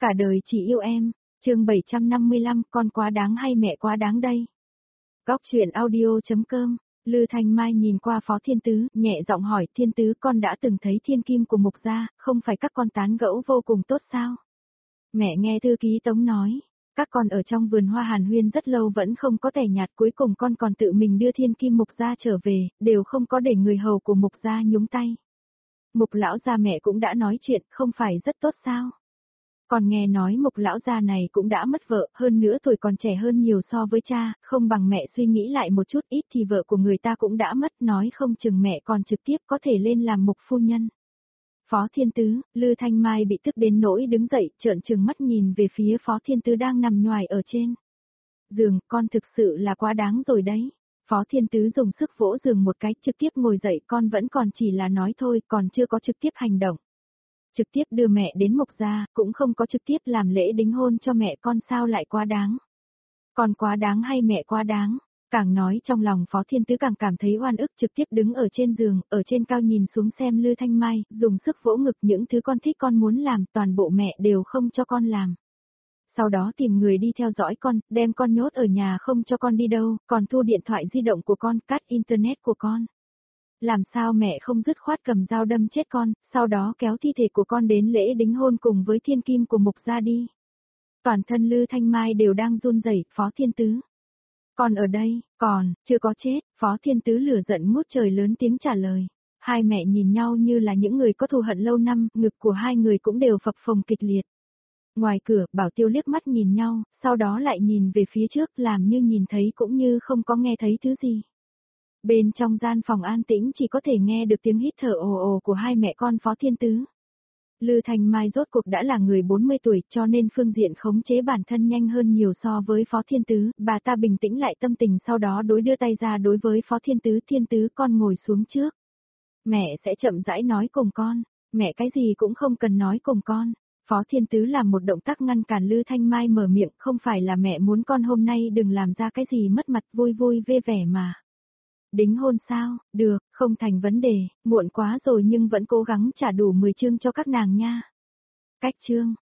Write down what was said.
Cả đời chỉ yêu em, chương 755, con quá đáng hay mẹ quá đáng đây? Góc truyện audio.com, Lư Thanh Mai nhìn qua Phó Thiên Tứ, nhẹ giọng hỏi, Thiên Tứ, con đã từng thấy thiên kim của Mục gia, không phải các con tán gẫu vô cùng tốt sao? Mẹ nghe thư ký Tống nói, các con ở trong vườn hoa hàn huyên rất lâu vẫn không có tẻ nhạt, cuối cùng con còn tự mình đưa thiên kim Mục gia trở về, đều không có để người hầu của Mục gia nhúng tay. Mục lão gia mẹ cũng đã nói chuyện, không phải rất tốt sao? Còn nghe nói Mục lão gia này cũng đã mất vợ, hơn nữa tuổi còn trẻ hơn nhiều so với cha, không bằng mẹ suy nghĩ lại một chút, ít thì vợ của người ta cũng đã mất, nói không chừng mẹ còn trực tiếp có thể lên làm Mục phu nhân. Phó Thiên Tứ, Lư Thanh Mai bị tức đến nỗi đứng dậy, trợn trừng mắt nhìn về phía Phó Thiên Tứ đang nằm nhoài ở trên giường, con thực sự là quá đáng rồi đấy. Phó Thiên Tứ dùng sức vỗ giường một cái, trực tiếp ngồi dậy, con vẫn còn chỉ là nói thôi, còn chưa có trực tiếp hành động. Trực tiếp đưa mẹ đến Mục gia, cũng không có trực tiếp làm lễ đính hôn cho mẹ con, sao lại quá đáng? Con quá đáng hay mẹ quá đáng? Càng nói trong lòng Phó Thiên Tứ càng cảm thấy oan ức, trực tiếp đứng ở trên giường, ở trên cao nhìn xuống xem Lư Thanh Mai, dùng sức vỗ ngực, những thứ con thích con muốn làm, toàn bộ mẹ đều không cho con làm. Sau đó tìm người đi theo dõi con, đem con nhốt ở nhà không cho con đi đâu, còn thu điện thoại di động của con, cắt internet của con. Làm sao mẹ không dứt khoát cầm dao đâm chết con, sau đó kéo thi thể của con đến lễ đính hôn cùng với thiên kim của Mục gia đi. Toàn thân Lư Thanh Mai đều đang run rẩy. Phó Thiên Tứ. Còn ở đây, còn, chưa có chết, Phó Thiên Tứ lửa giận ngút trời lớn tiếng trả lời. Hai mẹ nhìn nhau như là những người có thù hận lâu năm, ngực của hai người cũng đều phập phồng kịch liệt. Ngoài cửa, Bảo Tiêu liếc mắt nhìn nhau, sau đó lại nhìn về phía trước, làm như nhìn thấy cũng như không có nghe thấy thứ gì. Bên trong gian phòng an tĩnh chỉ có thể nghe được tiếng hít thở ồ ồ của hai mẹ con Phó Thiên Tứ. Lư Thanh Mai rốt cuộc đã là người 40 tuổi, cho nên phương diện khống chế bản thân nhanh hơn nhiều so với Phó Thiên Tứ, bà ta bình tĩnh lại tâm tình, sau đó đưa tay ra đối với Phó Thiên Tứ, Thiên Tứ con ngồi xuống trước. Mẹ sẽ chậm rãi nói cùng con, mẹ cái gì cũng không cần nói cùng con. Phó Thiên Tứ làm một động tác ngăn cản Lư Thanh Mai mở miệng, không phải là mẹ muốn con hôm nay đừng làm ra cái gì mất mặt, vui vui vẻ vẻ mà. Đính hôn sao, được, không thành vấn đề, muộn quá rồi nhưng vẫn cố gắng trả đủ 10 chương cho các nàng nha. Cách chương,